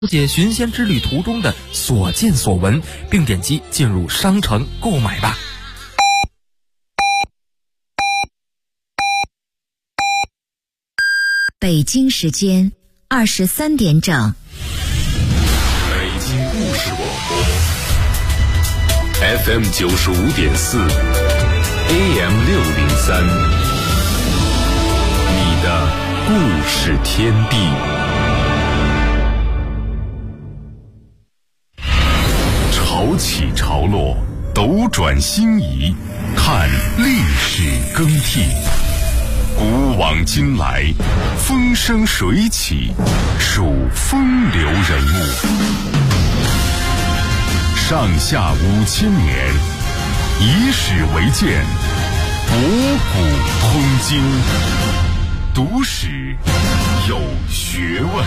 解寻仙之旅途中的所见所闻，并点击进入商城购买吧。 北京时间23点整。 北京故事广播 FM 95.4 AM 603，你的故事天地。潮起潮落，斗转星移，看历史更替。古往今来，风生水起，数风流人物。上下5000年，以史为鉴，博古通今，读史有学问。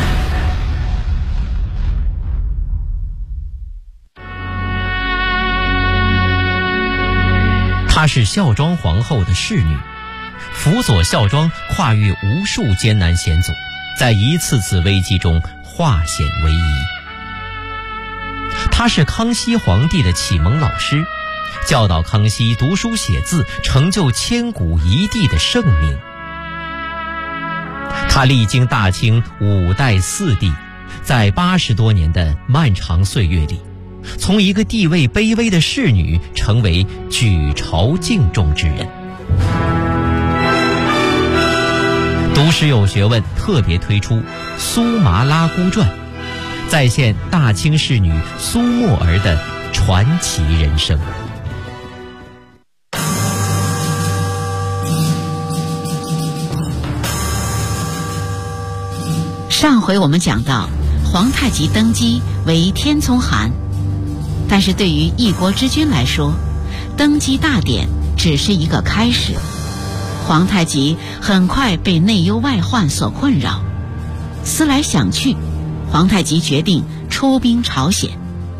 她是孝庄皇后的侍女，辅佐孝庄跨越无数艰难险阻，在一次次危机中化险为夷。她是康熙皇帝的启蒙老师，教导康熙读书写字，成就千古一帝的盛名。她历经大清5代4帝，在80多年的漫长岁月里，从一个地位卑微的侍女成为举朝敬重之人。读史有学问特别推出《苏麻拉姑传》，再现大清侍女苏沫儿的传奇人生。 上回我们讲到，皇太极登基为天聪汗，但是对于一国之君来说，登基大典只是一个开始。皇太极很快被内忧外患所困扰，思来想去，皇太极决定出兵朝鲜。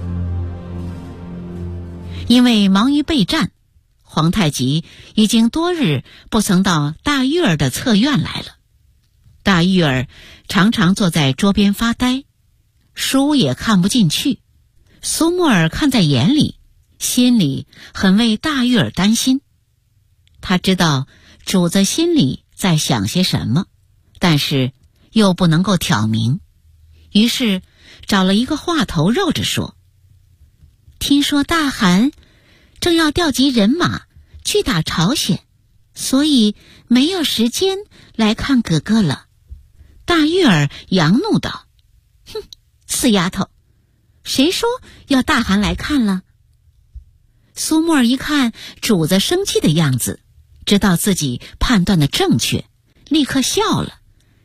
因为忙于备战，皇太极已经多日不曾到大玉儿的侧院来了。大玉儿常常坐在桌边发呆，书也看不进去。苏沫儿看在眼里，心里很为大玉儿担心。他知道主子心里在想些什么，但是又不能够挑明，于是找了一个话头绕着说：听说大汗正要调集人马去打朝鲜，所以没有时间来看哥哥了。大玉儿扬怒道：哼，死丫头，谁说要大汗来看了？苏沫儿一看主子生气的样子，知道自己判断的正确，立刻笑了。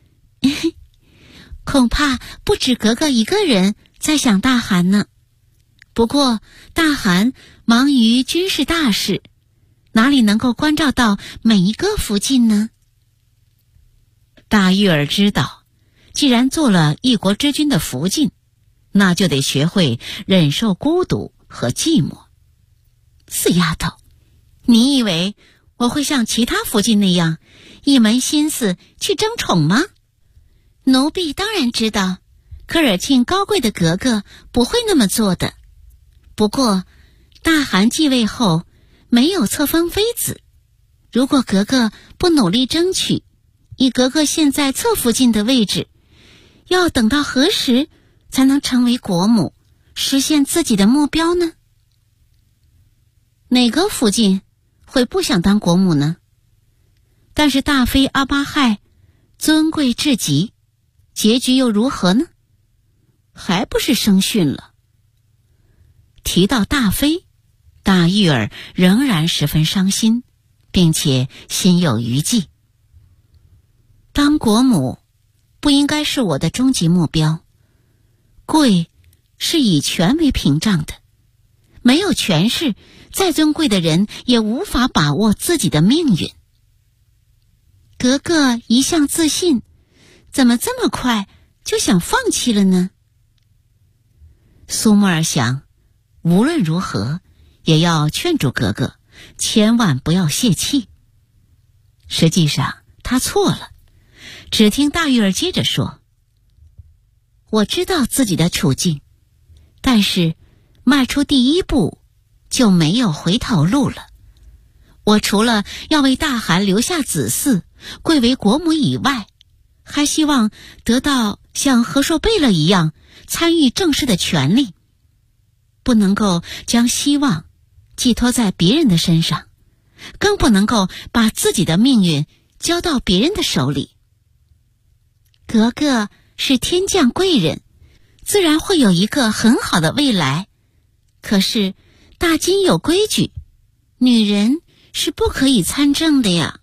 恐怕不止格格一个人在想大汗呢。不过大汗忙于军事大事，哪里能够关照到每一个福晋呢？大玉儿知道，既然做了一国之君的福晋，那就得学会忍受孤独和寂寞。死丫头，你以为我会像其他福晋那样一门心思去争宠吗？奴婢当然知道，科尔沁高贵的格格不会那么做的。不过大汗继位后没有册封妃子，如果格格不努力争取，以格格现在侧福晋的位置，要等到何时才能成为国母，实现自己的目标呢？哪个福晋会不想当国母呢？但是大妃阿巴亥尊贵至极，结局又如何呢？还不是生训了。提到大妃，大玉儿仍然十分伤心，并且心有余悸。当国母不应该是我的终极目标，贵是以权为屏障的，没有权势，再尊贵的人也无法把握自己的命运。格格一向自信，怎么这么快就想放弃了呢？苏沫儿想，无论如何也要劝住格格，千万不要泄气。实际上他错了。只听大玉儿接着说： 我知道自己的处境，但是迈出第一步就没有回头路了。我除了要为大汗留下子嗣，贵为国母以外，还希望得到像和硕贝勒一样参与政事的权利，不能够将希望寄托在别人的身上，更不能够把自己的命运交到别人的手里。格格是天降贵人，自然会有一个很好的未来。可是大金有规矩，女人是不可以参政的呀。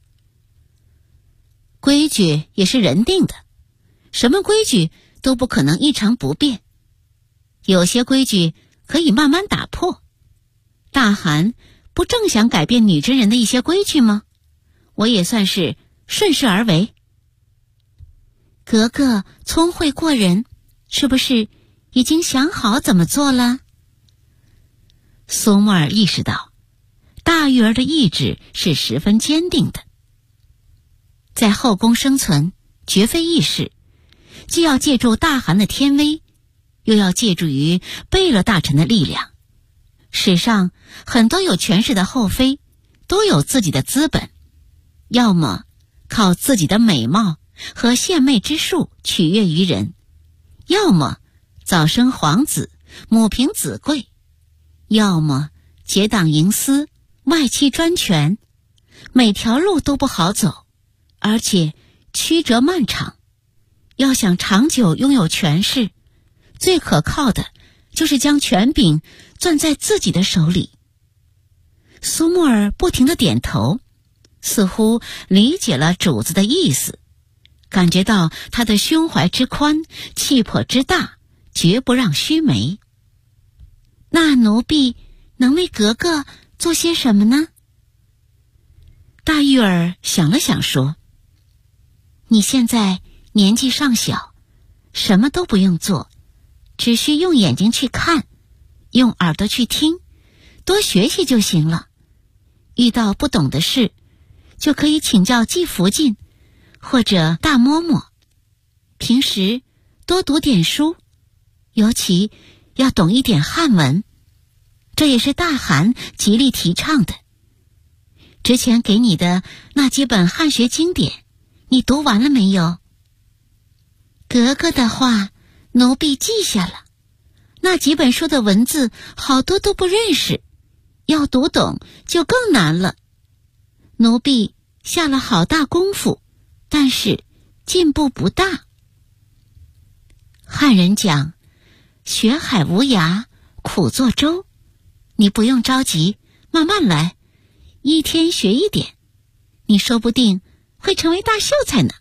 规矩也是人定的，什么规矩都不可能一成不变，有些规矩可以慢慢打破。大汗不正想改变女真人的一些规矩吗？我也算是顺势而为。格格聪慧过人，是不是已经想好怎么做了？苏沫儿意识到，大玉儿的意志是十分坚定的。在后宫生存，绝非易事，既要借助大汗的天威，又要借助于贝勒大臣的力量。史上很多有权势的后妃，都有自己的资本，要么靠自己的美貌和献媚之术取悦于人，要么早生皇子，母凭子贵，要么结党营私，外戚专权，每条路都不好走，而且曲折漫长。要想长久拥有权势，最可靠的就是将权柄攥在自己的手里。苏沫儿不停地点头，似乎理解了主子的意思，感觉到他的胸怀之宽，气魄之大，绝不让须眉。那奴婢能为格格做些什么呢？大玉儿想了想说，你现在年纪尚小，什么都不用做，只需用眼睛去看，用耳朵去听，多学习就行了。遇到不懂的事，就可以请教季福晋或者大嬷嬷。平时多读点书，尤其要懂一点汉文，这也是大汗极力提倡的。之前给你的那几本汉学经典，你读完了没有？格格的话，奴婢记下了。那几本书的文字好多都不认识，要读懂就更难了。奴婢下了好大功夫，但是进步不大。汉人讲，学海无涯，苦作舟。你不用着急，慢慢来，一天学一点，你说不定会成为大秀才呢。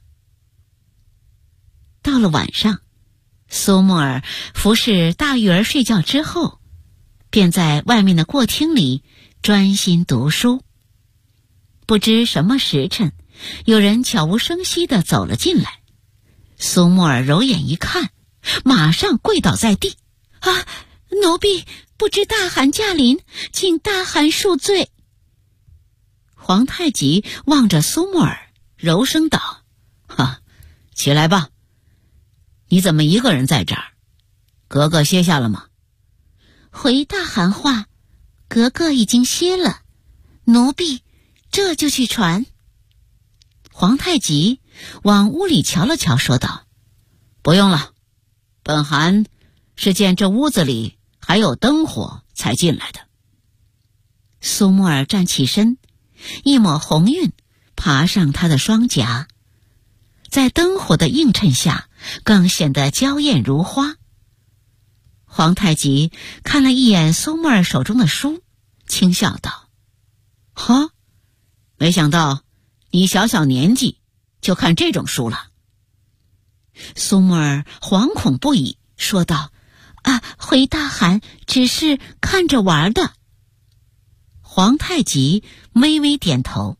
到了晚上，苏沫儿服侍大玉儿睡觉之后，便在外面的过厅里专心读书。不知什么时辰，有人悄无声息地走了进来。苏沫儿揉眼一看，马上跪倒在地。啊，奴婢不知大汗驾临，请大汗恕罪。皇太极望着苏沫儿，柔声道：哈，起来吧。你怎么一个人在这儿？格格歇下了吗？回大汗话，格格已经歇了，奴婢这就去传。皇太极往屋里瞧了瞧，说道：不用了，本汗是见这屋子里还有灯火才进来的。苏沫儿站起身，一抹红晕爬上他的双颊，在灯火的映衬下更显得娇艳如花。皇太极看了一眼苏沫儿手中的书，轻笑道：哈，没想到你小小年纪就看这种书了。苏沫儿惶恐不已，说道：啊，回大汗只是看着玩的。皇太极微微点头，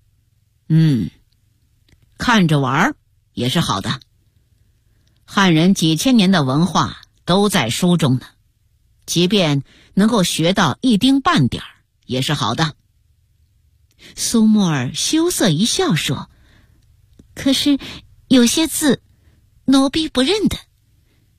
看着玩也是好的。汉人几千年的文化都在书中呢，即便能够学到一丁半点也是好的。苏沫儿羞涩一笑说：可是有些字奴婢不认得，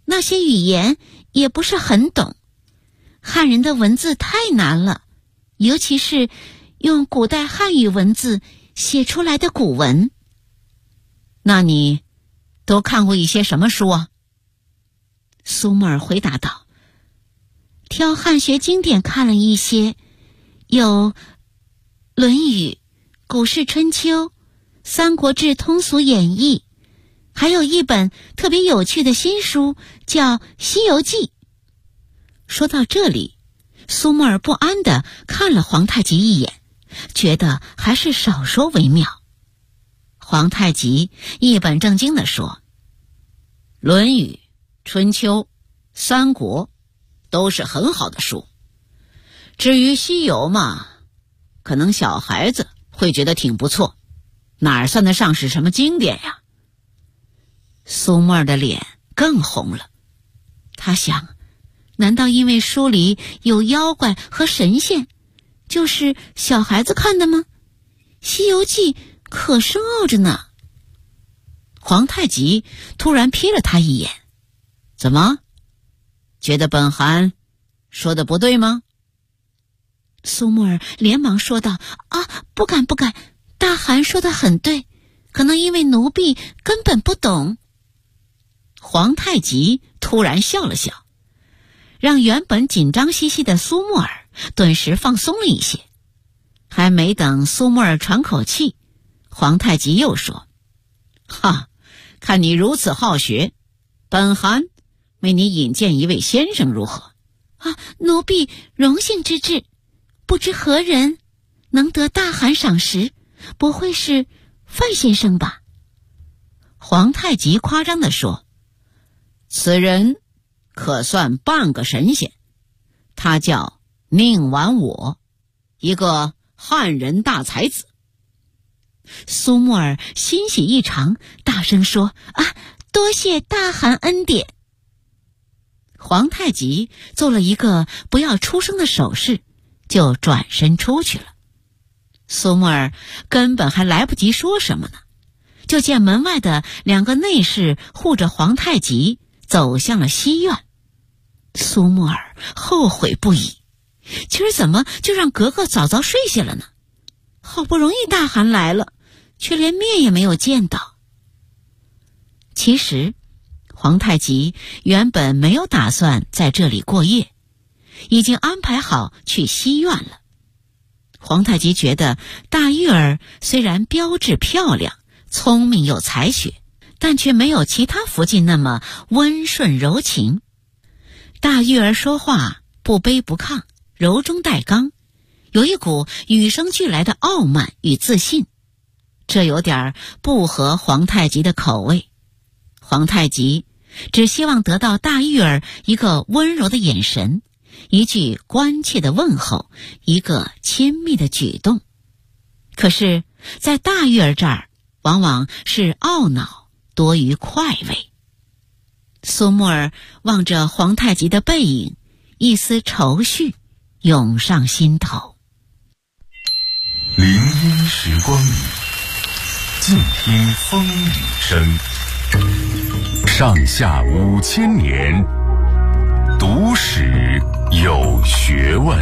那些语言也不是很懂。汉人的文字太难了，尤其是用古代汉语文字写出来的古文。那你都看过一些什么书啊？苏沫儿回答道，挑汉学经典看了一些，有《论语》、《古事春秋》、《三国志通俗演义》，还有一本特别有趣的新书叫《西游记》。说到这里，苏沫儿不安地看了皇太极一眼，觉得还是少说为妙。皇太极一本正经地说，《论语》、《春秋》、《三国》都是很好的书，至于西游嘛，可能小孩子会觉得挺不错，哪算得上是什么经典呀？苏沫儿的脸更红了，他想，难道因为书里有妖怪和神仙，就是小孩子看的吗？西游记可深奥着呢。皇太极突然瞥了他一眼，怎么，觉得本汗说的不对吗？苏沫儿连忙说道，啊，不敢，大汗说的很对，可能因为奴婢根本不懂。皇太极突然笑了笑，让原本紧张兮兮的苏沫儿顿时放松了一些。还没等苏沫儿喘口气，皇太极又说，哈，看你如此好学，本汗为你引荐一位先生如何？啊，奴婢荣幸之至，不知何人能得大汗赏识，不会是范先生吧？皇太极夸张地说，此人可算半个神仙，他叫宁完我，一个汉人大才子。苏沫儿欣喜异常，大声说，啊，多谢大汗恩典。皇太极做了一个不要出声的手势，就转身出去了。苏沫儿根本还来不及说什么呢，就见门外的2个内侍护着皇太极走向了西院。苏沫儿后悔不已，今儿怎么就让格格早早睡下了呢？好不容易大汗来了，却连面也没有见到。其实皇太极原本没有打算在这里过夜，已经安排好去西院了。皇太极觉得大玉儿虽然标致漂亮，聪明有才学，但却没有其他福晋那么温顺柔情。大玉儿说话不卑不亢，柔中带刚，有一股与生俱来的傲慢与自信，这有点不合皇太极的口味。皇太极只希望得到大玉儿一个温柔的眼神，一句关切的问候，一个亲密的举动。可是在大玉儿这儿，往往是懊恼多于快慰。苏沫儿望着皇太极的背影，一丝愁绪涌上心头。 林荫时光里，静听风雨声。上下5000年，读史有学问。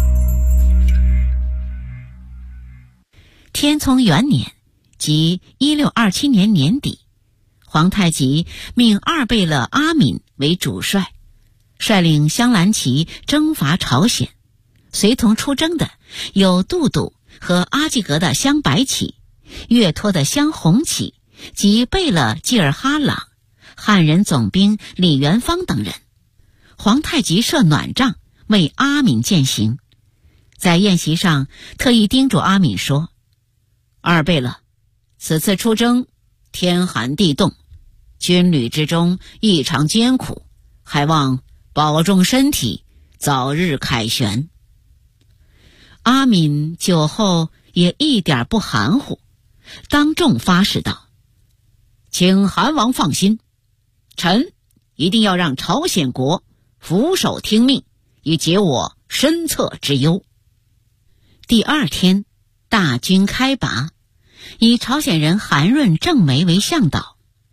天聪元年，即1627年年底，皇太极命二贝勒阿敏为主帅，率领镶蓝旗征伐朝鲜。随同出征的有杜度和阿济格的镶白旗，岳托的镶红旗及贝勒济尔哈朗、汉人总兵李元芳等人。皇太极设暖帐为阿敏饯行，在宴席上特意叮嘱阿敏说，二贝勒，此次出征天寒地冻，军旅之中异常艰苦，还望保重身体，早日凯旋。阿敏酒后也一点不含糊，当众发誓道，请韩王放心，臣一定要让朝鲜国俯首听命，以解我身侧之忧。第2天，大军开拔，以朝鲜人韩润正梅为向导，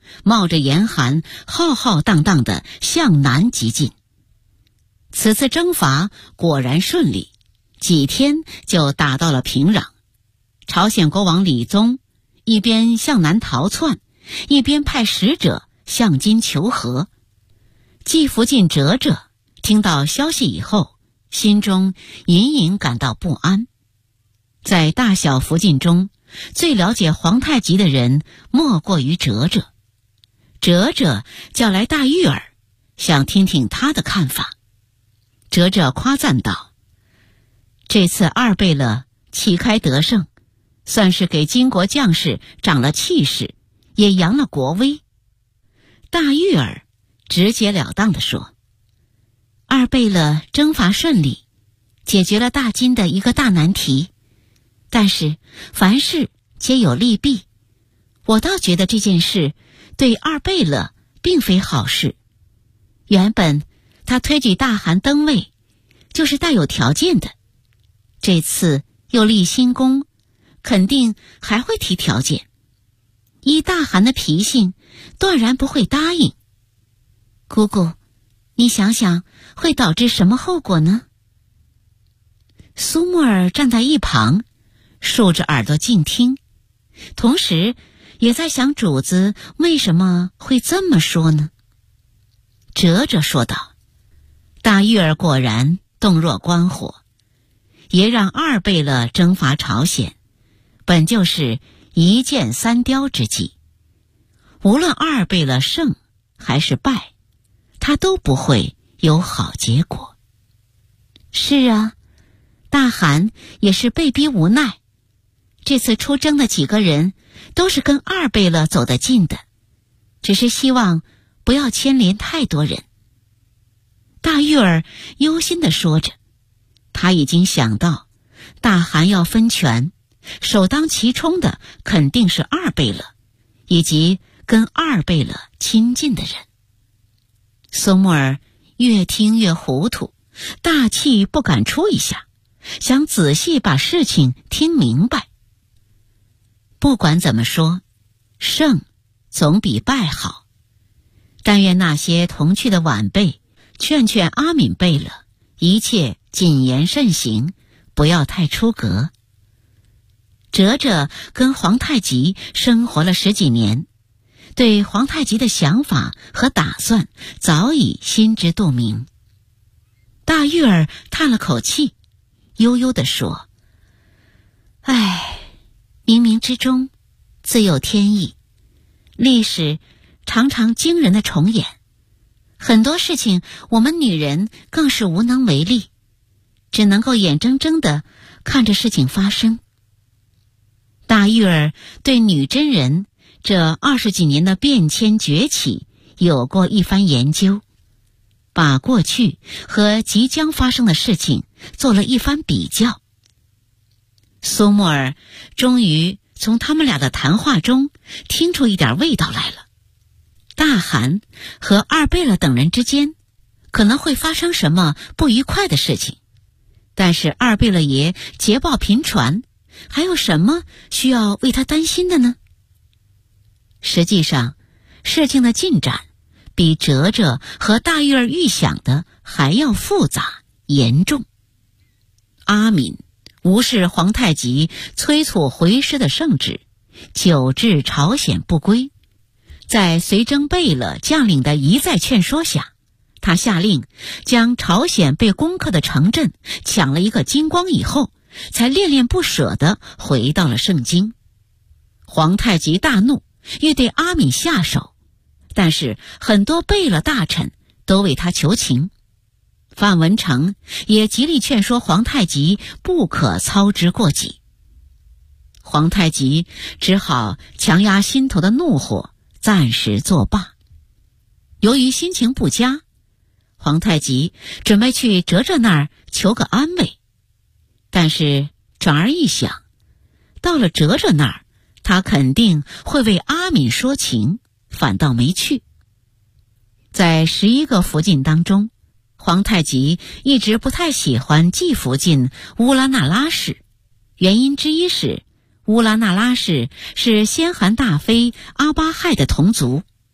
冒着严寒，浩浩荡荡地向南急进。此次征伐果然顺利，几天就打到了平壤。朝鲜国王李宗一边向南逃窜，一边派使者向金求和。季福晋哲哲听到消息以后，心中隐隐感到不安。在大小福晋中，最了解皇太极的人莫过于哲哲。哲哲叫来大玉儿，想听听他的看法。哲哲夸赞道：“这次二贝勒旗开得胜，算是给金国将士长了气势，也扬了国威。”大玉儿直截了当地说：“二贝勒征伐顺利，解决了大金的一个大难题，但是凡事皆有利弊，我倒觉得这件事对二贝勒并非好事。原本他推举大汗登位就是带有条件的，这次又立新功，肯定还会提条件。依大汗的脾性，断然不会答应。姑姑，你想想会导致什么后果呢？”苏沫儿站在一旁，竖着耳朵静听，同时也在想主子为什么会这么说呢？哲哲说道：“大玉儿果然洞若观火，也让二贝勒征伐朝鲜，本就是一箭三雕之计。无论二贝勒胜还是败，他都不会有好结果。”“是啊，大汗也是被逼无奈，这次出征的几个人都是跟二贝勒走得近的，只是希望不要牵连太多人。”大玉儿忧心地说着，他已经想到大汗要分权，首当其冲的肯定是二贝勒以及跟二贝勒亲近的人。苏沫儿越听越糊涂，大气不敢出一下，想仔细把事情听明白。不管怎么说，胜总比败好。但愿那些同去的晚辈劝劝阿敏贝勒，一切谨言慎行，不要太出格。哲哲跟皇太极生活了10几年，对皇太极的想法和打算早已心知肚明。大玉儿叹了口气，悠悠地说：“唉，冥冥之中自有天意，历史常常惊人的重演，很多事情我们女人更是无能为力，只能够眼睁睁地看着事情发生。”大玉儿对女真人这20几年的变迁崛起有过一番研究，把过去和即将发生的事情做了一番比较。苏沫儿终于从他们俩的谈话中听出一点味道来了。大汗和二贝勒等人之间可能会发生什么不愉快的事情，但是二贝勒爷捷报频传，还有什么需要为他担心的呢？实际上，事情的进展比哲哲和大玉儿预想的还要复杂严重。阿敏无视皇太极催促回师的圣旨，久至朝鲜不归。在随征贝勒将领的一再劝说下，他下令将朝鲜被攻克的城镇抢了一个精光以后，才恋恋不舍地回到了盛京。皇太极大怒，欲对阿敏下手，但是很多贝勒大臣都为他求情。范文成也极力劝说皇太极不可操之过急。皇太极只好强压心头的怒火，暂时作罢。由于心情不佳，皇太极准备去哲哲那儿求个安慰，但是转而一想，到了哲哲那儿，他肯定会为阿敏说情，反倒没去。在11个福晋当中，皇太极一直不太喜欢季福晋乌拉那拉氏，原因之一是乌拉那拉氏是先汗大妃阿巴亥的同族，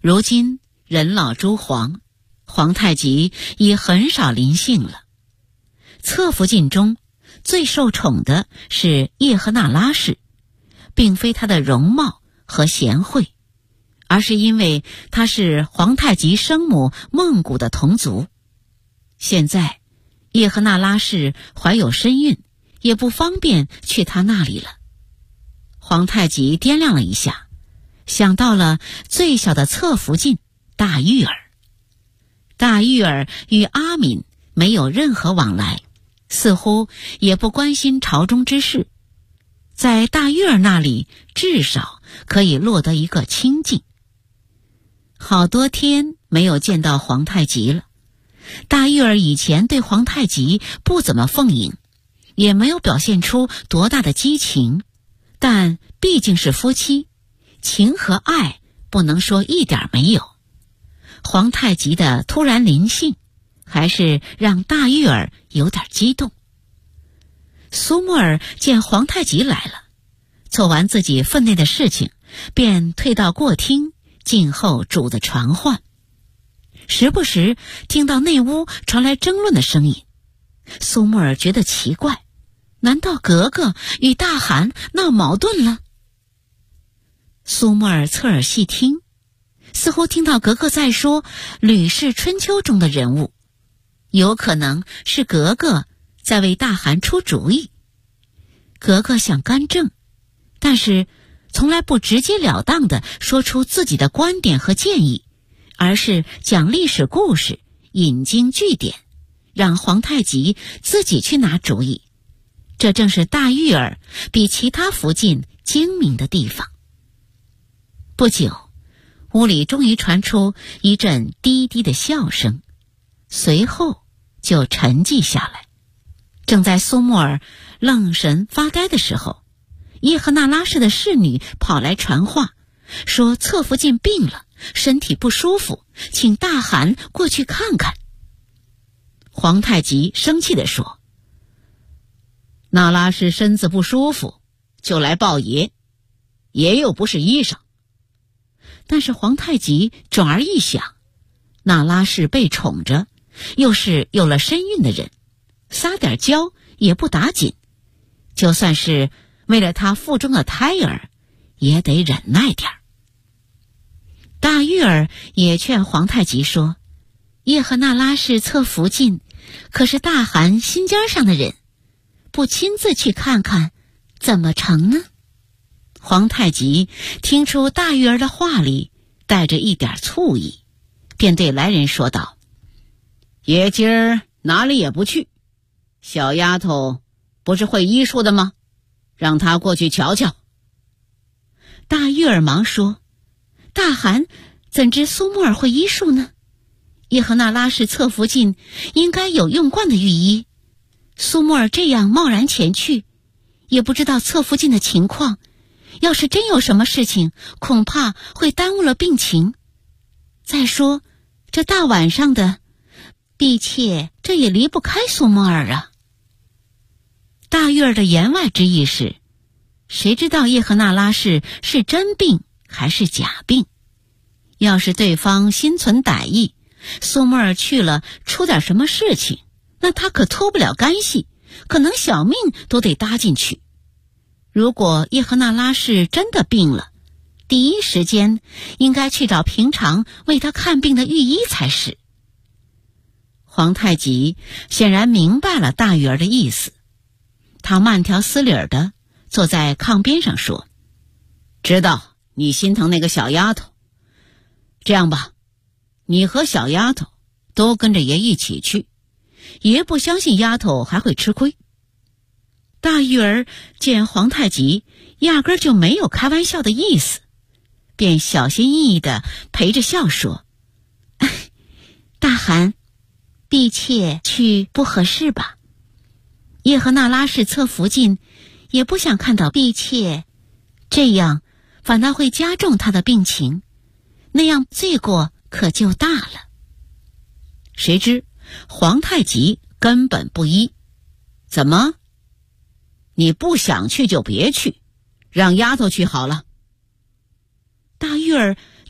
如今人老珠黄，皇太极已很少临幸了。侧福晋中最受宠的是叶赫那拉氏，并非她的容貌和贤惠，而是因为她是皇太极生母孟古的同族。现在叶赫那拉氏怀有身孕，也不方便去她那里了。皇太极掂量了一下，想到了最小的侧福晋大玉儿。大玉儿与阿敏没有任何往来，似乎也不关心朝中之事，在大玉儿那里至少可以落得一个清静。好多天没有见到皇太极了，大玉儿以前对皇太极不怎么奉迎，也没有表现出多大的激情，但毕竟是夫妻，情和爱不能说一点没有。皇太极的突然临幸，还是让大玉儿有点激动。苏沫儿见皇太极来了，做完自己分内的事情，便退到过厅静候主的传唤。时不时听到内屋传来争论的声音，苏沫儿觉得奇怪，难道格格与大汗闹矛盾了？苏沫儿侧耳细听，似乎听到格格在说《吕氏春秋》中的人物，有可能是格格在为大汗出主意。格格想干政，但是从来不直截了当地说出自己的观点和建议，而是讲历史故事，引经据典，让皇太极自己去拿主意。这正是大玉儿比其他福晋精明的地方。不久，屋里终于传出一阵低低的笑声，随后就沉寂下来。正在苏沫儿愣神发呆的时候，叶赫那拉氏的侍女跑来传话，说侧福晋病了，身体不舒服，请大汗过去看看。皇太极生气地说：“那拉氏身子不舒服，就来报爷，爷又不是医生。”但是皇太极转而一想，那拉氏被宠着，又是有了身孕的人，撒点娇也不打紧，就算是为了他腹中的胎儿，也得忍耐点儿。大玉儿也劝皇太极说：“叶赫那拉氏侧福晋，可是大汗心尖上的人，不亲自去看看，怎么成呢？”皇太极听出大玉儿的话里带着一点醋意，便对来人说道：“爷今儿哪里也不去，小丫头不是会医术的吗？让她过去瞧瞧。”大玉儿忙说：“大汗怎知苏沫儿会医术呢？叶赫那拉氏侧福晋应该有用惯的御医，苏沫儿这样贸然前去，也不知道侧福晋的情况，要是真有什么事情，恐怕会耽误了病情。再说这大晚上的，婢妾这也离不开苏沫儿啊。”大玉儿的言外之意是，谁知道叶赫那拉氏是真病还是假病？要是对方心存歹意，苏沫儿去了出点什么事情，那他可脱不了干系，可能小命都得搭进去。如果叶赫那拉氏真的病了，第一时间应该去找平常为他看病的御医才是。皇太极显然明白了大玉儿的意思，他慢条斯理的坐在炕边上说：“知道你心疼那个小丫头，这样吧，你和小丫头都跟着爷一起去，爷不相信丫头还会吃亏。”大玉儿见皇太极压根儿就没有开玩笑的意思，便小心翼翼地陪着笑说：“大汗，婢妾去不合适吧？叶赫那拉氏侧福晋也不想看到婢妾这样，反倒会加重他的病情，那样罪过可就大了。”谁知皇太极根本不依：“怎么？你不想去就别去，让丫头去好了。”大玉儿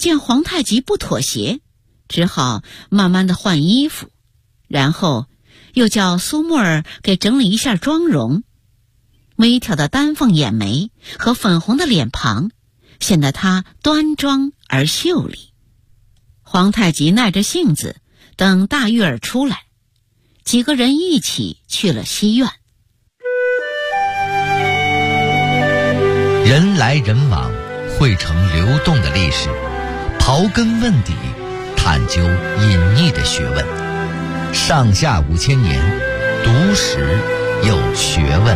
见皇太极不妥协，只好慢慢的换衣服，然后又叫苏沫儿给整理一下妆容。微挑的丹凤眼眉和粉红的脸庞显得她端庄而秀丽。皇太极耐着性子等大玉儿出来，几个人一起去了西院。 人来人往汇成流动的历史，刨根问底，探究隐匿的学问。上下5000年，读史有学问。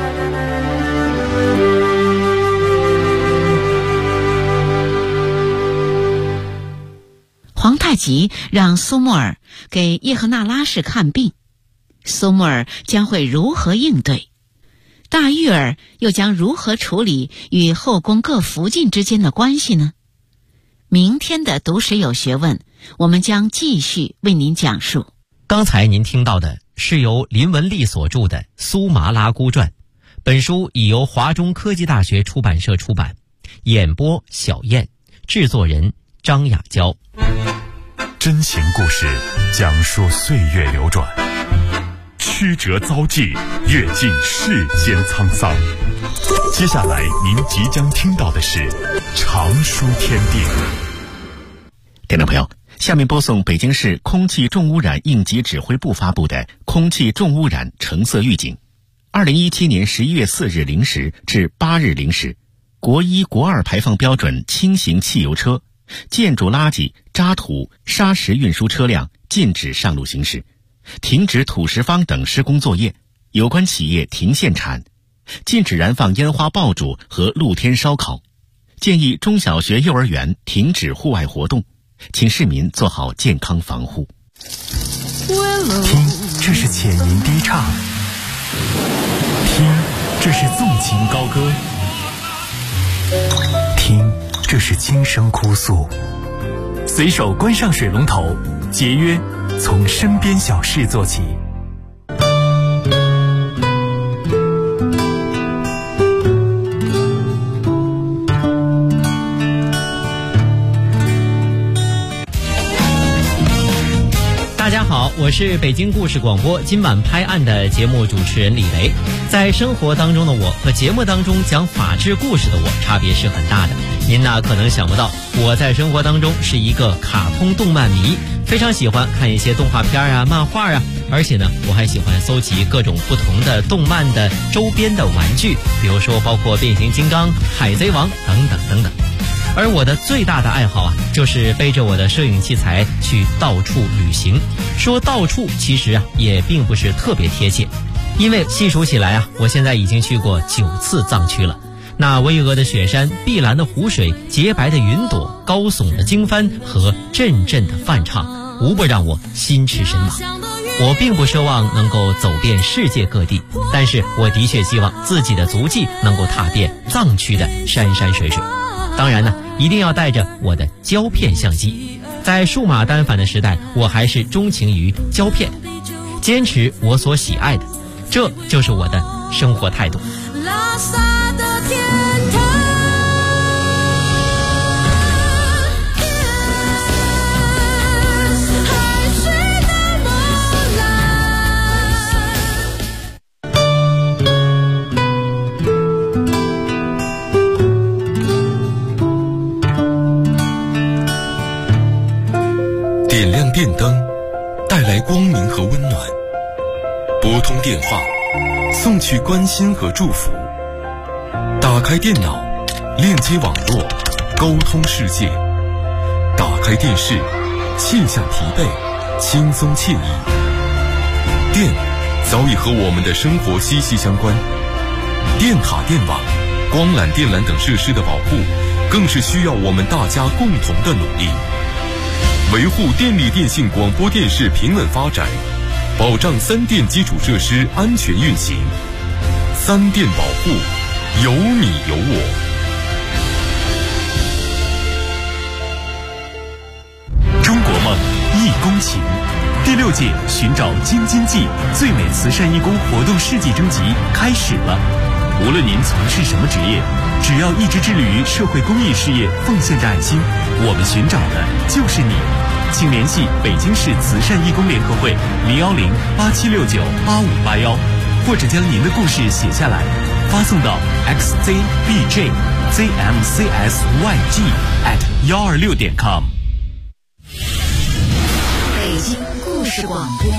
皇太极让苏沫儿给叶赫那拉氏看病，苏沫儿将会如何应对？大玉儿又将如何处理与后宫各福晋之间的关系呢？明天的读史有学问，我们将继续为您讲述。 刚才您听到的是由林文丽所著的《苏麻拉姑传》，本书已由华中科技大学出版社出版，演播小燕，制作人张雅娇。 真情故事讲述岁月流转，曲折遭际，阅尽世间沧桑。接下来您即将听到的是常书天地。 听众朋友，下面播送北京市空气重污染应急指挥部发布的空气重污染橙色预警。2017年11月4日0时至8日0时，国1、国2排放标准轻型汽油车、建筑垃圾、渣土、砂石运输车辆禁止上路行驶，停止土石方等施工作业，有关企业停限产，禁止燃放烟花爆竹和露天烧烤，建议中小学、幼儿园停止户外活动，请市民做好健康防护。 听，这是浅吟低唱；听，这是纵情高歌；听，这是轻声哭诉。随手关上水龙头，节约从身边小事做起。 大家好，我是北京故事广播今晚拍案的节目主持人李雷。在生活当中的我和节目当中讲法治故事的我差别是很大的。您呢可能想不到，我在生活当中是一个卡通动漫迷，非常喜欢看一些动画片啊、漫画啊，而且呢我还喜欢搜集各种不同的动漫的周边的玩具，比如说包括变形金刚、海贼王等等等等。而我的最大的爱好啊，就是背着我的摄影器材去到处旅行。说到处其实啊也并不是特别贴切，因为细数起来啊，我现在已经去过9次藏区了。那巍峨的雪山、碧蓝的湖水、洁白的云朵、高耸的经幡和阵阵的梵唱，无不让我心驰神往。我并不奢望能够走遍世界各地，但是我的确希望自己的足迹能够踏遍藏区的山山水水。当然呢，一定要带着我的胶片相机。在数码单反的时代，我还是钟情于胶片，坚持我所喜爱的，这就是我的生活态度。 拉萨的天堂，海水的罗兰。点亮电灯，带来光明和温暖；拨通电话，送去关心和祝福；打开电脑，链接网络，沟通世界；打开电视，卸下疲惫，轻松惬意。电早已和我们的生活息息相关，电塔、电网、光缆、电缆等设施的保护，更是需要我们大家共同的努力。维护电力电信广播电视平稳发展，保障3电基础设施安全运行。3电保护，有你有我。 中国梦，义工情。第6届寻找京津冀最美慈善义工活动世纪征集开始了。 无论您从事什么职业，只要一直致力于社会公益事业，奉献着爱心，我们寻找的就是你。请联系北京市慈善义工联合会010-8769-8581，或者将您的故事写下来，发送到 xzbjzmcsyg@126.com。 北京故事广播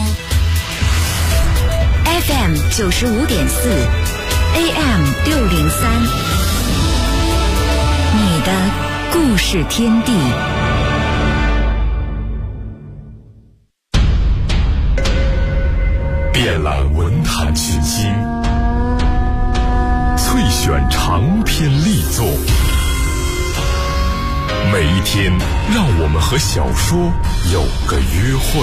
FM 95.4 AM 603，你的故事天地。 遍览文坛群星，萃选长篇力作，每一天让我们和小说有个约会。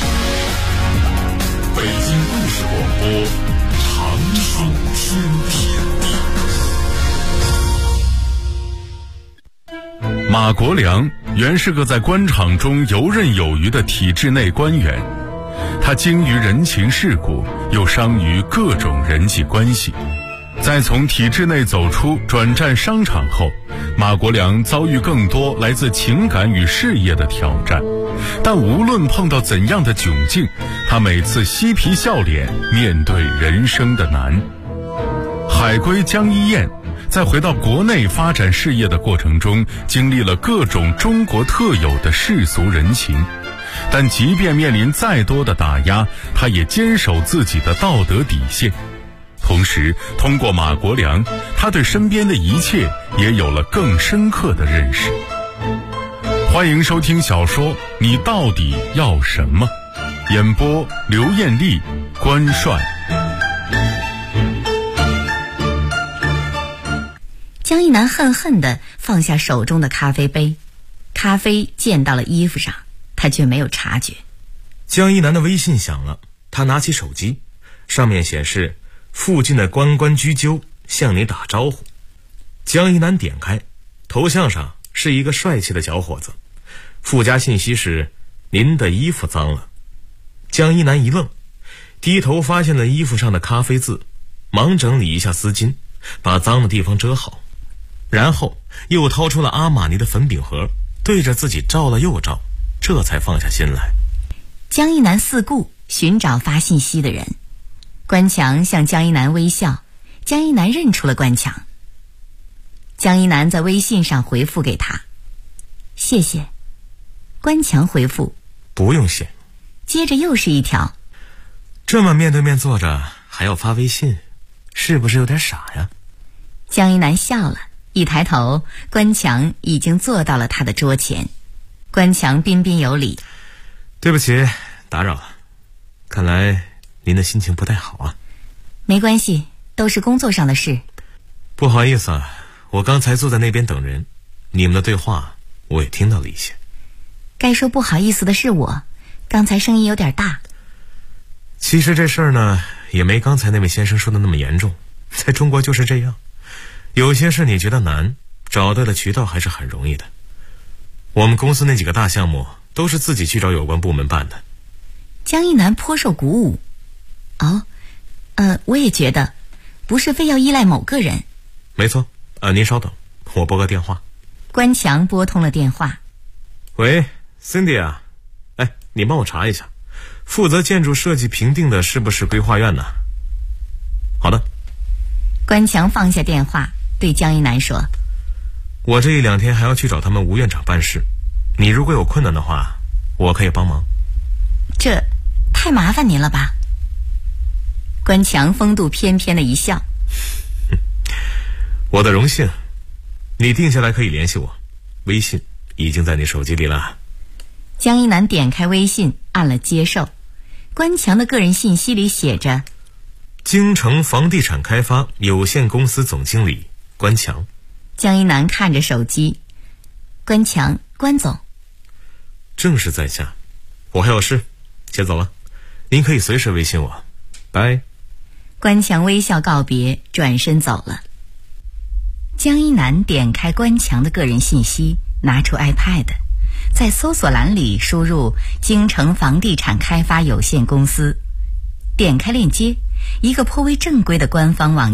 北京故事广播，长寿天地。马国良原是个在官场中游刃有余的体制内官员，他精于人情世故，又商于各种人际关系。在从体制内走出，转战商场后，马国良遭遇更多来自情感与事业的挑战。但无论碰到怎样的窘境，他每次嬉皮笑脸面对人生的难。海归江一燕在回到国内发展事业的过程中，经历了各种中国特有的世俗人情，但即便面临再多的打压，他也坚守自己的道德底线。同时，通过马国良，他对身边的一切也有了更深刻的认识。欢迎收听小说《你到底要什么》，演播刘艳丽、关帅。 江一南恨恨地放下手中的咖啡杯，咖啡溅到了衣服上，他却没有察觉。 江一南的微信响了，他拿起手机，上面显示附近的关关雎鸠向你打招呼。江一南点开，头像上是一个帅气的小伙子，附加信息是您的衣服脏了。江一南一愣，低头发现了衣服上的咖啡渍，忙整理一下丝巾，把脏的地方遮好，然后又掏出了阿玛尼的粉饼盒，对着自己照了又照，这才放下心来。 江一南四顾寻找发信息的人，关强向江一南微笑，江一南认出了关强。江一南在微信上回复给他，谢谢。关强回复， 不用谢。 接着又是一条， 这么面对面坐着还要发微信，是不是有点傻呀？ 江一南笑了，一抬头，关强已经坐到了他的桌前。关强彬彬有礼， 对不起，打扰了，看来您的心情不太好啊。 没关系，都是工作上的事。 不好意思啊，我刚才坐在那边等人，你们的对话我也听到了一些。 该说不好意思的是我，刚才声音有点大。 其实这事儿呢，也没刚才那位先生说的那么严重，在中国就是这样，有些事你觉得难，找对了渠道还是很容易的。我们公司那几个大项目都是自己去找有关部门办的。 江一南颇受鼓舞。我也觉得，不是非要依赖某个人。 没错，您稍等，我拨个电话。 关强拨通了电话。 喂 ，Cindy 啊，你帮我查一下，负责建筑设计评定的是不是规划院呢？好的。 关强放下电话，对江一南说：“ 我这一两天还要去找他们吴院长办事，你如果有困难的话，我可以帮忙。” 这太麻烦您了吧？关强风度翩翩的一笑。 我的荣幸，你定下来可以联系我，微信已经在你手机里了。 江一南点开微信，按了接受。关强的个人信息里写着： 京城房地产开发有限公司总经理关强。 江一南看着手机，关强，关总。 正事在下，我还有事，先走了。您可以随时微信我，拜。 关强微笑告别，转身走了。江一南点开关强的个人信息，拿出 iPad， 在搜索栏里输入京城房地产开发有限公司，点开链接，一个颇为正规的官方网页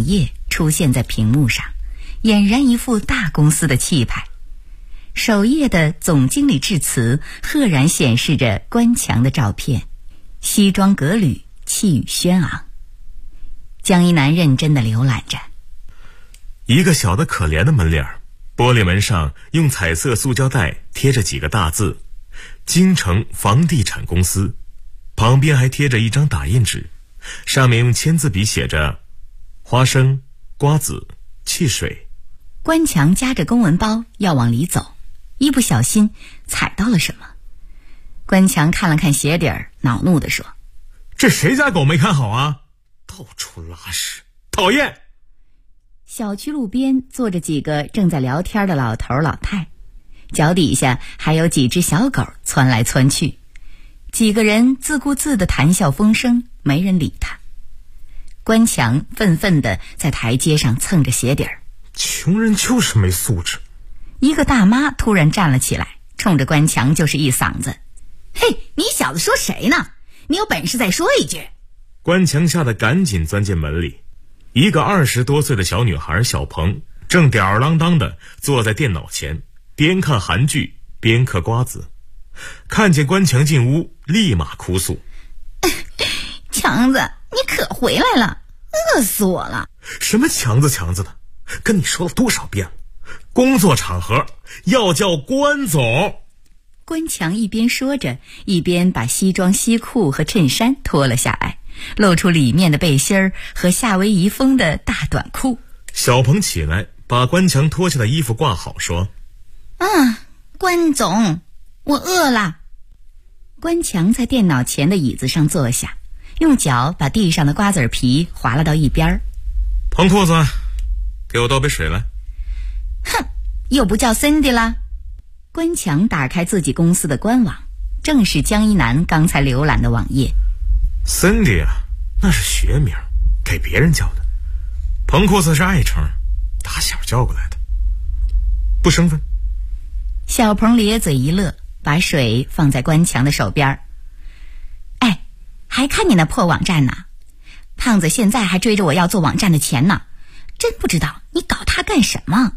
出现在屏幕上，俨然一副大公司的气派。首页的总经理致辞赫然显示着关强的照片，西装革履，气宇轩昂。江一南认真地浏览着。 一个小的可怜的门脸，玻璃门上用彩色塑胶带贴着几个大字：京城房地产公司。旁边还贴着一张打印纸，上面用签字笔写着花生、瓜子、汽水。 关强夹着公文包要往里走，一不小心踩到了什么。关强看了看鞋底儿，恼怒地说： 这谁家狗没看好啊，到处拉屎，讨厌。 小区路边坐着几个正在聊天的老头老太，脚底下还有几只小狗窜来窜去，几个人自顾自的谈笑风生，没人理他。关强愤愤地在台阶上蹭着鞋底儿。 穷人就是没素质。 一个大妈突然站了起来，冲着关强就是一嗓子：嘿，你小子说谁呢？你有本事再说一句。 关强吓得赶紧钻进门里。一个20多岁的小女孩小鹏正吊儿郎当地坐在电脑前，边看韩剧边嗑瓜子。看见关强进屋，立马哭诉： 强子，你可回来了，饿死我了。 什么强子的，跟你说了多少遍了，工作场合要叫关总。 关强一边说着，一边把西装西裤和衬衫脱了下来，露出里面的背心儿和夏威夷风的大短裤。 小鹏起来把关强脱下的衣服挂好，说： 关总，我饿了。关强在电脑前的椅子上坐下，用脚把地上的瓜子皮划了到一边。 蓬裤子，给我倒杯水来。 哼，又不叫 Cindy 啦。关强打开自己公司的官网，正是江一南刚才浏览的网页。 Cindy 啊，那是学名，给别人叫的。蓬裤子是爱称，打小叫过来的，不生分。 小鹏咧嘴一乐，把水放在关强的手边。哎，还看你那破网站呢？胖子现在还追着我要做网站的钱呢，真不知道你搞它干什么。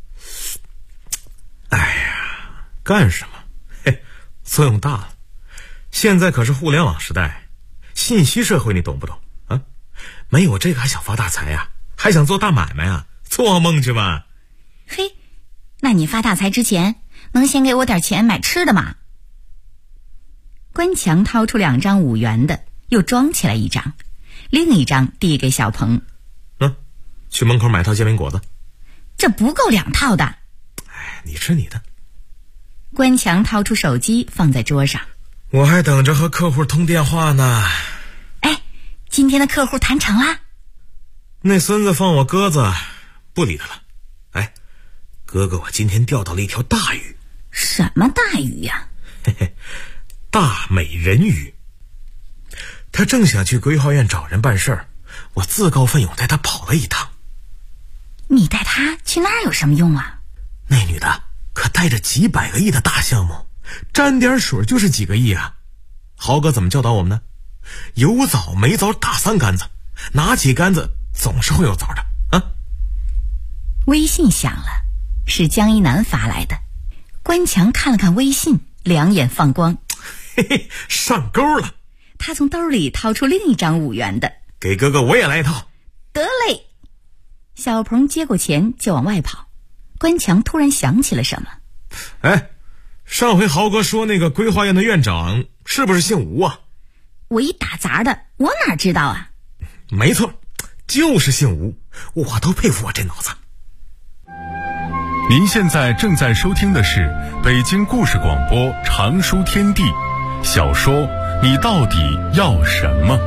哎呀，干什么？嘿，作用大了。现在可是互联网时代，信息社会，你懂不懂啊？没有这个还想发大财呀？还想做大买卖啊？做梦去吧！ 嘿，那你发大财之前能先给我点钱买吃的吗？关强掏出2张5元的，又装起来1张，另一张递给小鹏。 去门口买套煎饼果子。 这不够2套的。 哎，你吃你的。 关强掏出手机放在桌上。 我还等着和客户通电话呢。 哎，今天的客户谈成啦？ 那孙子放我鸽子，不理他了。哎，哥哥，我今天钓到了一条大鱼。 什么大鱼呀？ 嘿嘿，大美人鱼。他正想去规划院找人办事儿，我自告奋勇带他跑了一趟。 你带他去那儿有什么用啊？ 那女的可带着几百个亿的大项目，沾点水就是几个亿啊。豪哥怎么教导我们呢？有枣没枣打3竿子，拿起杆子总是会有枣的啊。 微信响了，是江一南发来的。关强看了看微信，两眼放光。 嘿嘿，上钩了。 他从兜里掏出另一张5元的。 给哥哥我也来一套。 得嘞。小鹏接过钱就往外跑。关强突然想起了什么。 哎，上回豪哥说那个规划院的院长是不是姓吴啊？ 我一打杂的，我哪知道啊？ 没错，就是姓吴，我都佩服我这脑子。 您现在正在收听的是北京故事广播长书天地小说《你到底要什么》。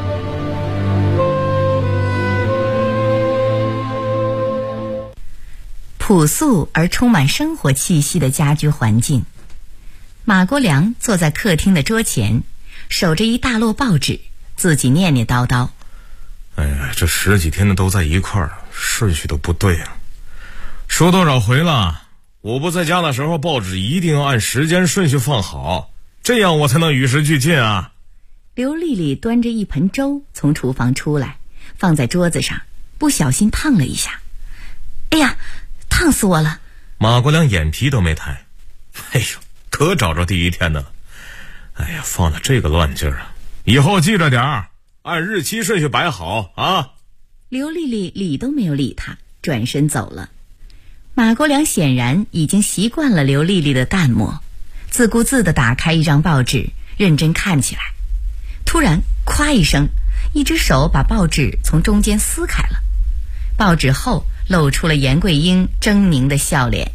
朴素而充满生活气息的家居环境。马国良坐在客厅的桌前，守着一大摞报纸，自己念念叨叨。 哎呀，这10几天的都在一块儿，顺序都不对了。说多少回了，我不在家的时候，报纸一定要按时间顺序放好，这样我才能与时俱进啊。 刘丽丽端着一盆粥从厨房出来，放在桌子上， 不小心烫了一下。哎呀，烫死我了！ 马国良眼皮都没抬。哎呦，可找着第一天的了。哎呀，放了这个乱劲儿啊！以后记着点儿，按日期顺序摆好啊！ 刘丽丽理都没有理他，转身走了。马国良显然已经习惯了刘丽丽的淡漠，自顾自地打开一张报纸，认真看起来。突然，咵一声，一只手把报纸从中间撕开了，报纸后露出了严桂英狰狞的笑脸。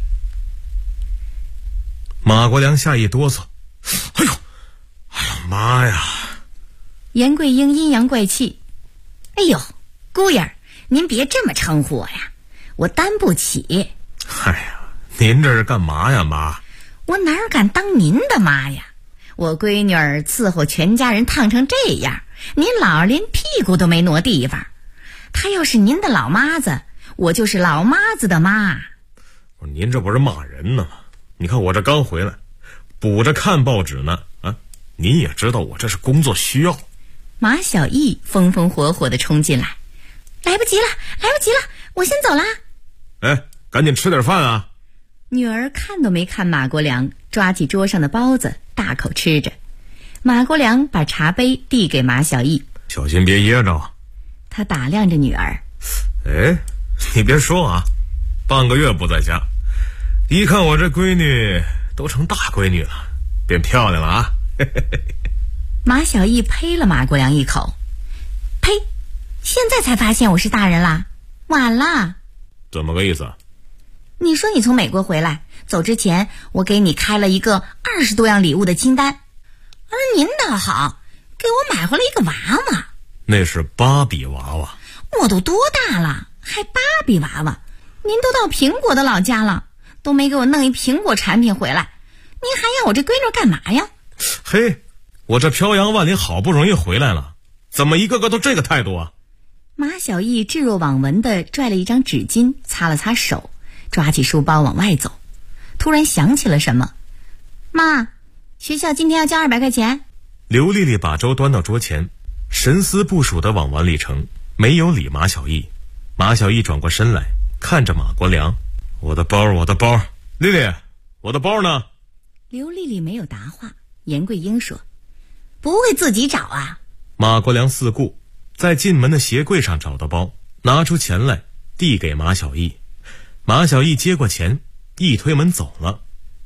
马国良吓一哆嗦，哎呦妈呀！ 严桂英阴阳怪气，哎呦，姑爷儿，您别这么称呼我呀，我担不起。 哎呀，您这是干嘛呀，妈？ 我哪敢当您的妈呀？我闺女儿伺候全家人烫成这样，您姥儿连屁股都没挪地方。她要是您的老妈子，我就是老妈子的妈。 您这不是骂人呢吗？你看我这刚回来，补着看报纸呢啊！您也知道我这是工作需要。 马小艺风风火火地冲进来，来不及了，我先走啦。 哎，赶紧吃点饭啊！ 女儿看都没看马国良，抓起桌上的包子大口吃着。马国良把茶杯递给马小艺， 小心别噎着。 他打量着女儿， 哎，你别说啊，半个月不在家，一看我这闺女都成大闺女了，变漂亮了啊！ 马小艺呸了马国良一口，呸！现在才发现我是大人啦，晚了。 怎么个意思？ 你说你从美国回来，走之前我给你开了一个20多样礼物的清单，而您倒好，给我买回来一个娃娃。 那是芭比娃娃。 我都多大了，还芭比娃娃？您都到苹果的老家了，都没给我弄一苹果产品回来，您还要我这闺女干嘛呀？ 嘿，我这漂洋万里好不容易回来了，怎么一个个都这个态度啊？ 马小艺置若罔闻地拽了一张纸巾擦了擦手，抓起书包往外走。突然想起了什么，妈，学校今天要交200块钱。 刘丽丽把粥端到桌前，神思不属地往碗里盛，没有理马小艺。马小艺转过身来看着马国良，我的包，丽丽，我的包呢？ 刘丽丽没有答话。严桂英说，不会自己找啊？ 马国良四顾，在进门的鞋柜上找到包，拿出钱来递给马小艺。马小艺接过钱，一推门走了。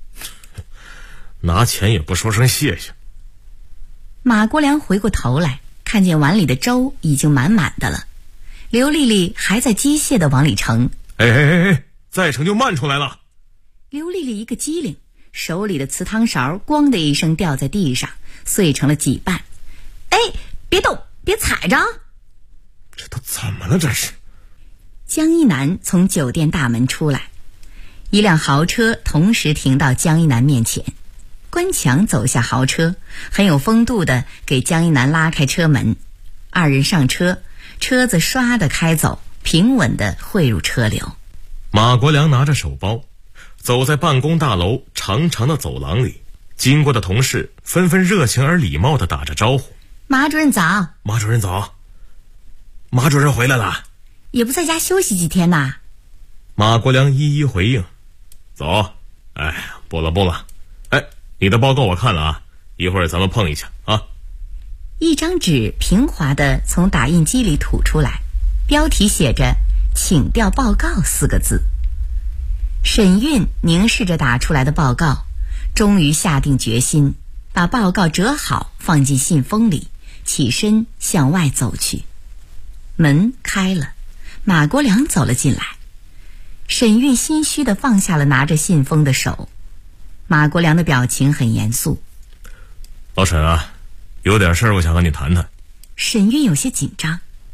拿钱也不说声谢谢。 马国良回过头来，看见碗里的粥已经满满的了，刘丽丽还在机械地往里盛。 哎，再盛就漫出来了。 刘丽丽一个机灵，手里的瓷汤勺咣的一声掉在地上，碎成了几瓣。哎，别动，别踩着。 这都怎么了这是？ 江一南从酒店大门出来，一辆豪车同时停到江一南面前。关强走下豪车，很有风度地给江一南拉开车门。2人上车，车子唰地开走，平稳地汇入车流。 马国良拿着手包，走在办公大楼长长的走廊里，经过的同事纷纷热情而礼貌地打着招呼。 马主任早。 马主任早。马主任回来了。 也不在家休息几天呐？ 马国良一一回应。走。哎，不了。哎，你的报告我看了啊，一会儿咱们碰一下啊。 一张纸平滑地从打印机里吐出来，标题写着请调报告4个字。沈韵凝视着打出来的报告，终于下定决心，把报告折好放进信封里，起身向外走去。门开了，马国良走了进来。沈韵心虚地放下了拿着信封的手。马国良的表情很严肃。 老沈啊，有点事儿我想和你谈谈。 沈韵有些紧张。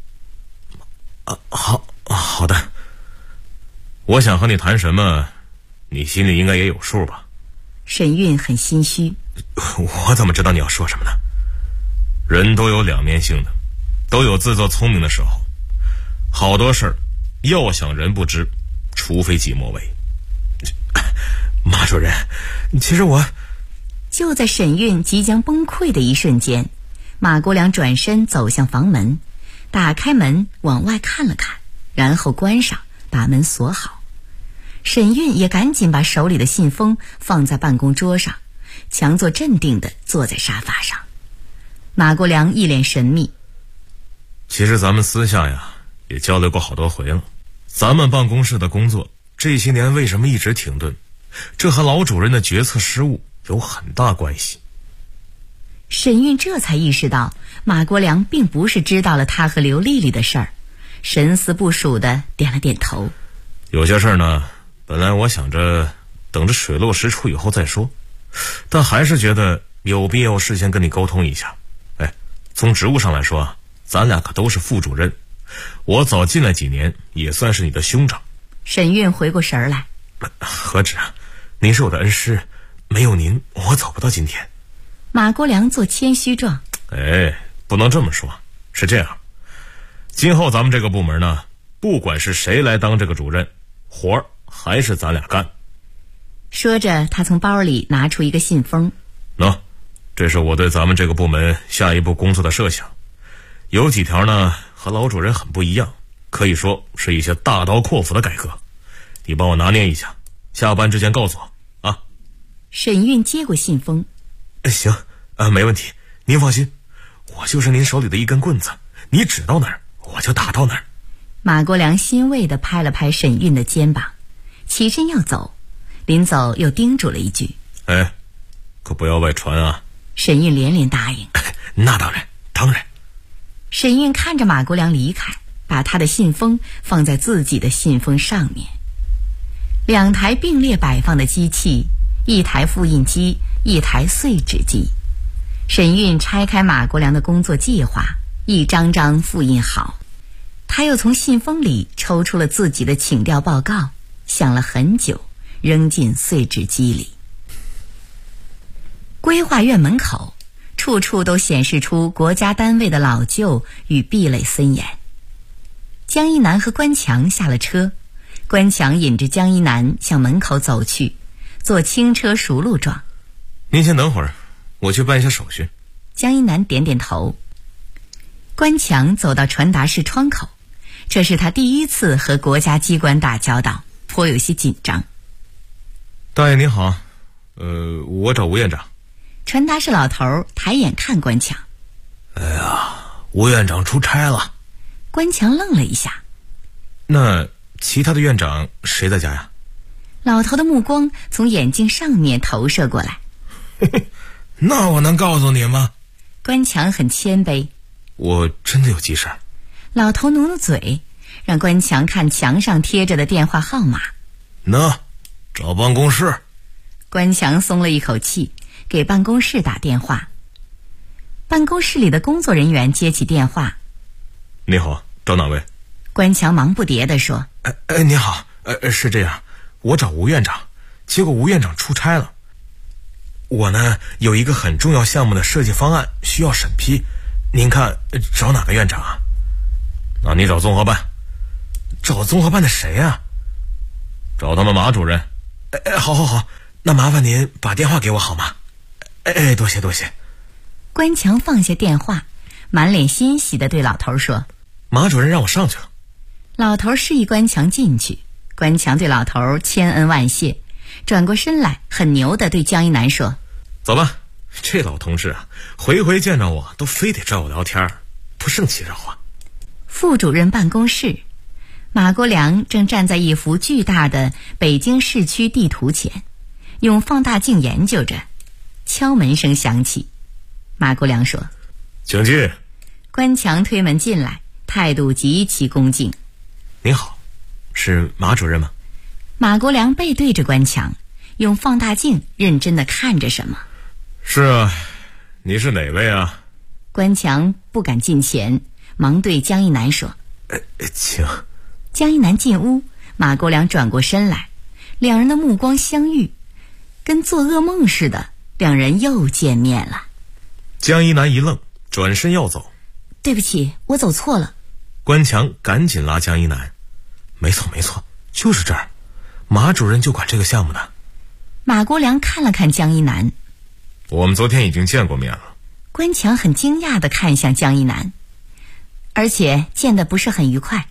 好的。我想和你谈什么，你心里应该也有数吧？ 沈韵很心虚。 我怎么知道你要说什么呢？人都有两面性的，都有自作聪明的时候。好多事儿，要想人不知，除非己莫为。马主任，其实我…… 就在沈韵即将崩溃的一瞬间，马国良转身走向房门，打开门往外看了看， 然后关上，把门锁好。沈韵也赶紧把手里的信封放在办公桌上，强作镇定地坐在沙发上。马国良一脸神秘： 其实咱们私下呀也交流过好多回了，咱们办公室的工作这些年为什么一直停顿，这和老主任的决策失误有很大关系。 沈韵这才意识到马国良并不是知道了他和刘丽丽的事儿，神思不属地点了点头。 有些事儿呢，本来我想着等着水落石出以后再说，但还是觉得有必要事先跟你沟通一下。从职务上来说啊，咱俩可都是副主任，我早进来几年，也算是你的兄长。 沈韵回过神来： 何止啊，您是我的恩师，没有您我走不到今天。 马国良做谦虚状： 不能这么说，是这样，今后咱们这个部门呢，不管是谁来当这个主任，活儿还是咱俩干。 说着，他从包里拿出一个信封： 这是我对咱们这个部门下一步工作的设想，有几条呢和老主任很不一样，可以说是一些大刀阔斧的改革，你帮我拿捏一下，下班之前告诉我啊。 沈韵接过信封： 行，没问题，您放心，我就是您手里的一根棍子，你指到哪儿我就打到哪儿。 马国良欣慰地拍了拍沈韵的肩膀，起身要走，临走又叮嘱了一句： 可不要外传啊。 沈韵连连答应： 那当然当然。 沈韵看着马国良离开，把他的信封放在自己的信封上面。两台并列摆放的机器，一台复印机，一台碎纸机。沈韵拆开马国良的工作计划，一张张复印好。他又从信封里抽出了自己的请调报告，想了很久，扔进碎纸机里。规划院门口，处处都显示出国家单位的老旧与壁垒森严。江一南和关强下了车，关强引着江一南向门口走去，做轻车熟路状： 您先等会儿，我去办一下手续。 江一南点点头。关强走到传达室窗口，这是他第一次和国家机关打交道，颇有些紧张。 大爷您好，我找吴院长。 传达室老头抬眼看关强： 吴院长出差了。 关强愣了一下： 那其他的院长谁在家呀？ 老头的目光从眼镜上面投射过来。 那我能告诉你吗？ 关强很谦卑： 我真的有急事。 老头努努嘴，让关强看墙上贴着的电话号码。 找办公室。 关强松了一口气，给办公室打电话。办公室里的工作人员接起电话： 你好，找哪位？ 关强忙不迭地说： 你好，是这样，我找吴院长，结果吴院长出差了。我呢有一个很重要项目的设计方案需要审批，您看找哪个院长啊？那你找综合办。找综合办的谁啊？找他们马主任。好，那麻烦您把电话给我好吗？多谢。 关强放下电话，满脸欣喜地对老头说： 马主任让我上去了。 老头示意关强进去，关强对老头千恩万谢，转过身来很牛地对江一南说： 走吧，这老同志啊，回回见着我都非得找我聊天，不胜其扰啊。 副主任办公室，马国良正站在一幅巨大的北京市区地图前，用放大镜研究着。敲门声响起，马国良说： 请进。 关强推门进来，态度极其恭敬。 您好，是马主任吗？ 马国良背对着关强，用放大镜认真地看着什么。 是啊，你是哪位啊？ 关强不敢近前，忙对江一南说： 请。 江一南进屋，马国良转过身来，两人的目光相遇，跟做噩梦似的，两人又见面了。 江一南一愣，转身要走。 对不起，我走错了。 关强赶紧拉江一南：没错，就是这儿，马主任就管这个项目的。 马国良看了看江一南： 我们昨天已经见过面了。 关强很惊讶地看向江一南，而且见得不是很愉快。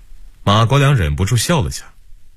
马国良忍不住笑了下。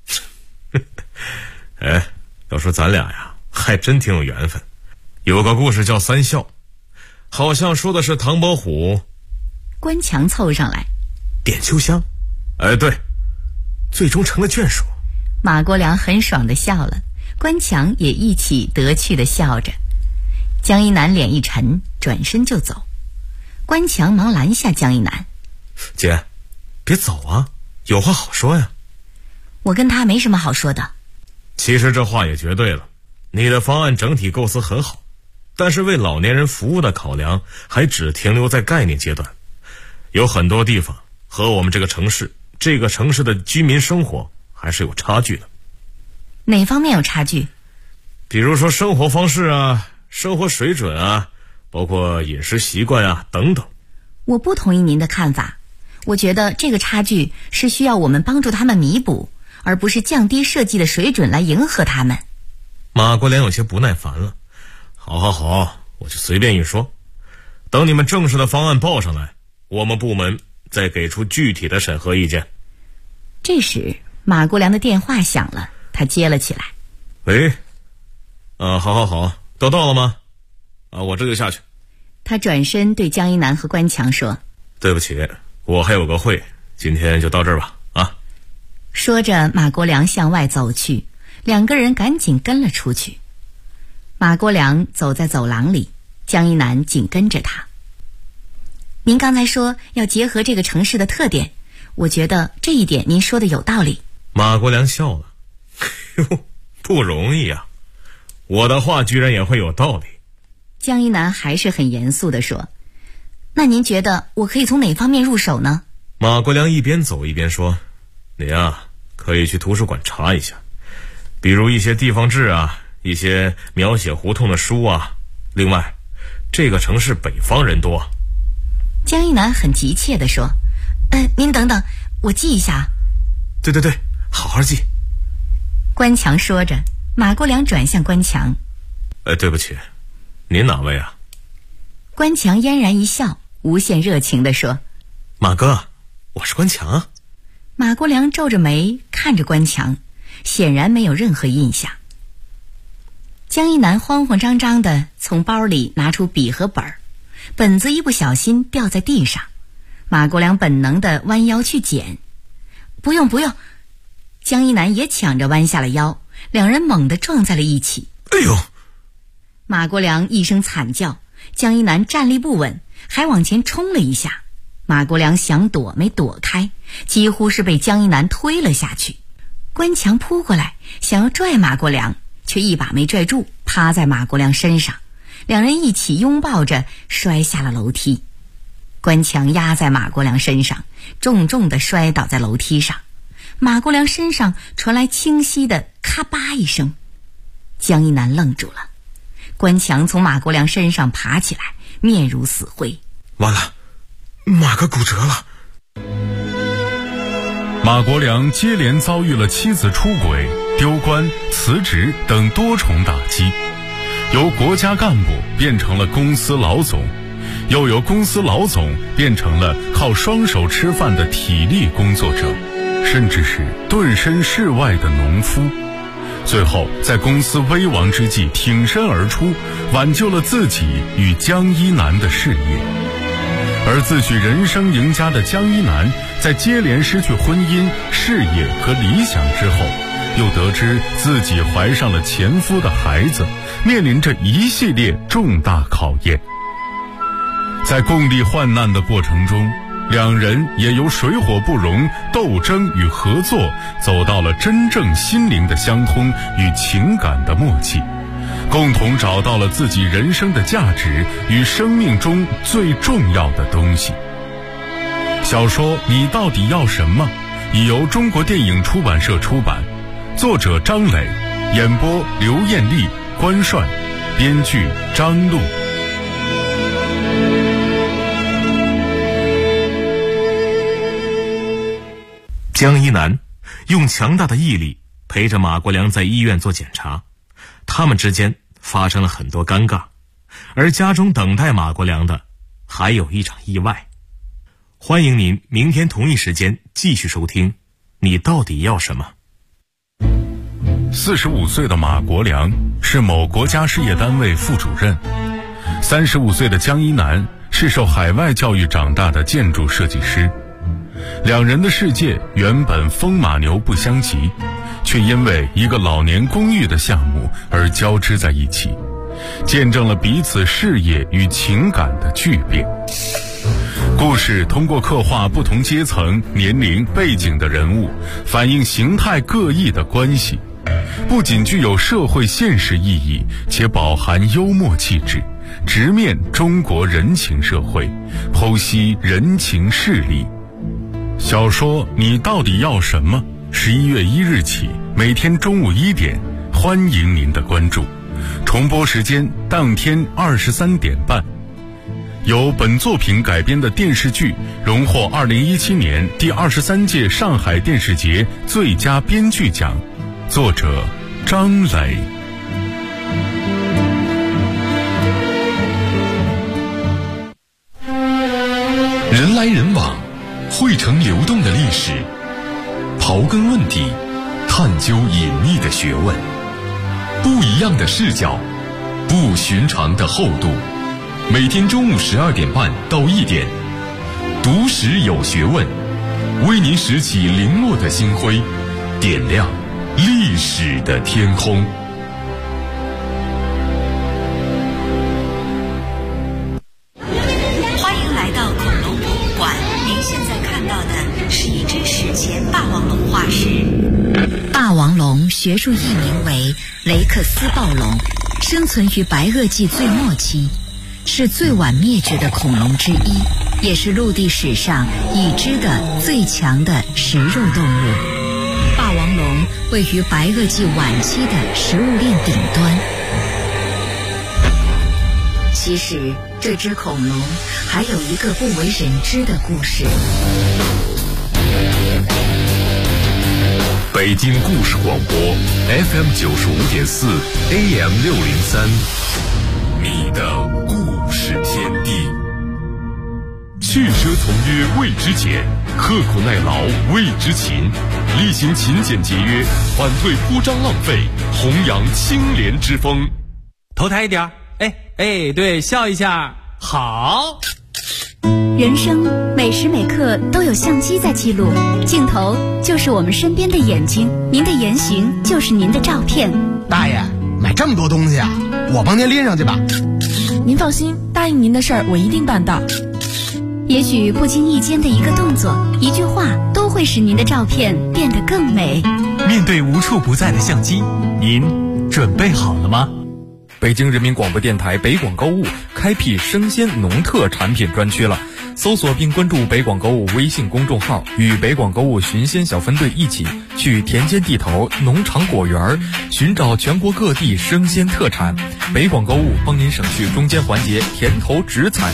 哎，要说咱俩呀，还真挺有缘分。有个故事叫三笑，好像说的是唐伯虎。 关强凑上来， 点秋香。哎，对，最终成了眷属。 马国良很爽地笑了，关强也一起得趣地笑着。江一南脸一沉，转身就走。关强忙拦下江一南： 姐，别走啊，有话好说呀。 我跟他没什么好说的。 其实这话也绝对了，你的方案整体构思很好，但是为老年人服务的考量还只停留在概念阶段，有很多地方和我们这个城市的居民生活还是有差距的。 哪方面有差距？ 比如说生活方式啊，生活水准啊，包括饮食习惯啊等等。 我不同意您的看法，我觉得这个差距是需要我们帮助他们弥补，而不是降低设计的水准来迎合他们。 马国良有些不耐烦了。好，我就随便一说，等你们正式的方案报上来，我们部门再给出具体的审核意见。 这时马国良的电话响了，他接了起来。 喂，好，都到了吗？我这就下去。 他转身对江一南和关强说： 对不起，我还有个会，今天就到这儿吧。 说着马国良向外走去，两个人赶紧跟了出去。马国良走在走廊里，江一南紧跟着他。您刚才说要结合这个城市的特点，我觉得这一点您说的有道理。 马国良笑了。不容易啊，我的话居然也会有道理。 江一南还是很严肃地说：那您觉得我可以从哪方面入手呢？ 马国良一边走一边说：你啊，可以去图书馆查一下，比如一些地方志啊，一些描写胡同的书啊。另外，这个城市北方人多。 江一南很急切地说：您等等，我记一下。 对，好好记。 关强说着，马国良转向关强： 对不起，您哪位啊？ 关强嫣然一笑，无限热情地说： 马哥，我是关强。 马国良皱着眉看着关强，显然没有任何印象。江一南慌慌张张地从包里拿出笔和本儿，本子一不小心掉在地上，马国良本能地弯腰去捡。不用，江一南也抢着弯下了腰，两人猛地撞在了一起。 哎呦！ 马国良一声惨叫，江一南站立不稳，还往前冲了一下。马国良想躲没躲开，几乎是被江一南推了下去。关强扑过来想要拽马国良，却一把没拽住，趴在马国良身上，两人一起拥抱着摔下了楼梯。关强压在马国良身上，重重地摔倒在楼梯上。马国良身上传来清晰的咔吧一声。江一南愣住了。关强从马国良身上爬起来，面如死灰。 完了，马哥骨折了。 马国良接连遭遇了妻子出轨、丢官、辞职等多重打击，由国家干部变成了公司老总，又由公司老总变成了靠双手吃饭的体力工作者，甚至是顿身事外的农夫。最后在公司危亡之际挺身而出，挽救了自己与江一南的事业。而自诩人生赢家的江一南，在接连失去婚姻、事业和理想之后，又得知自己怀上了前夫的孩子，面临着一系列重大考验。在共历患难的过程中，两人也由水火不容、斗争与合作，走到了真正心灵的相通与情感的默契，共同找到了自己人生的价值与生命中最重要的东西。小说《你到底要什么》已由中国电影出版社出版，作者张磊，演播刘艳丽、关帅，编剧张璐。 江一南用强大的毅力陪着马国良在医院做检查，他们之间发生了很多尴尬，而家中等待马国良的还有一场意外。欢迎您明天同一时间继续收听你到底要什么 ？45岁的马国良是某国家事业单位副主任，35岁的江一楠是受海外教育长大的建筑设计师。两人的世界原本风马牛不相及，却因为一个老年公寓的项目而交织在一起，见证了彼此事业与情感的巨变。故事通过刻画不同阶层、年龄、背景的人物，反映形态各异的关系，不仅具有社会现实意义，且饱含幽默气质，直面中国人情社会，剖析人情势力。小说《你到底要什么》11月1日起，每天中午1点，欢迎您的关注。重播时间当天23点半。由本作品改编的电视剧荣获2017年第23届上海电视节最佳编剧奖，作者张磊。 人来人往，汇成流动的历史，刨根问底，探究隐秘的学问，不一样的视角，不寻常的厚度。每天中午12点半到1点，读史有学问，为您拾起零落的星辉，点亮历史的天空。 欢迎来到恐龙博物馆，您现在看到的是一只史前霸王龙化石。 霸王龙学术译名为雷克斯暴龙，生存于白垩纪最末期，是最晚灭绝的恐龙之一，也是陆地史上已知的最强的食肉动物。霸王龙位于白垩纪晚期的食物链顶端。其实，这只恐龙还有一个不为人知的故事。 北京故事广播 FM 95.4 AM 603，你的故事天地。去奢从约谓之俭，刻苦耐劳谓之勤，力行勤俭节约，反对铺张浪费，弘扬清廉之风。 头抬一点，对，笑一下，好。 人生每时每刻都有相机在记录，镜头就是我们身边的眼睛，您的言行就是您的照片。 大爷，买这么多东西啊，我帮您拎上去吧。 您放心，答应您的事儿我一定办到。 也许不经意间的一个动作、一句话，都会使您的照片变得更美。 面对无处不在的相机，您准备好了吗？ 北京人民广播电台北广购物开辟生鲜农特产品专区了，搜索并关注北广购物微信公众号，与北广购物寻鲜小分队一起去田间地头、农场果园寻找全国各地生鲜特产。北广购物帮您省去中间环节，甜头直采。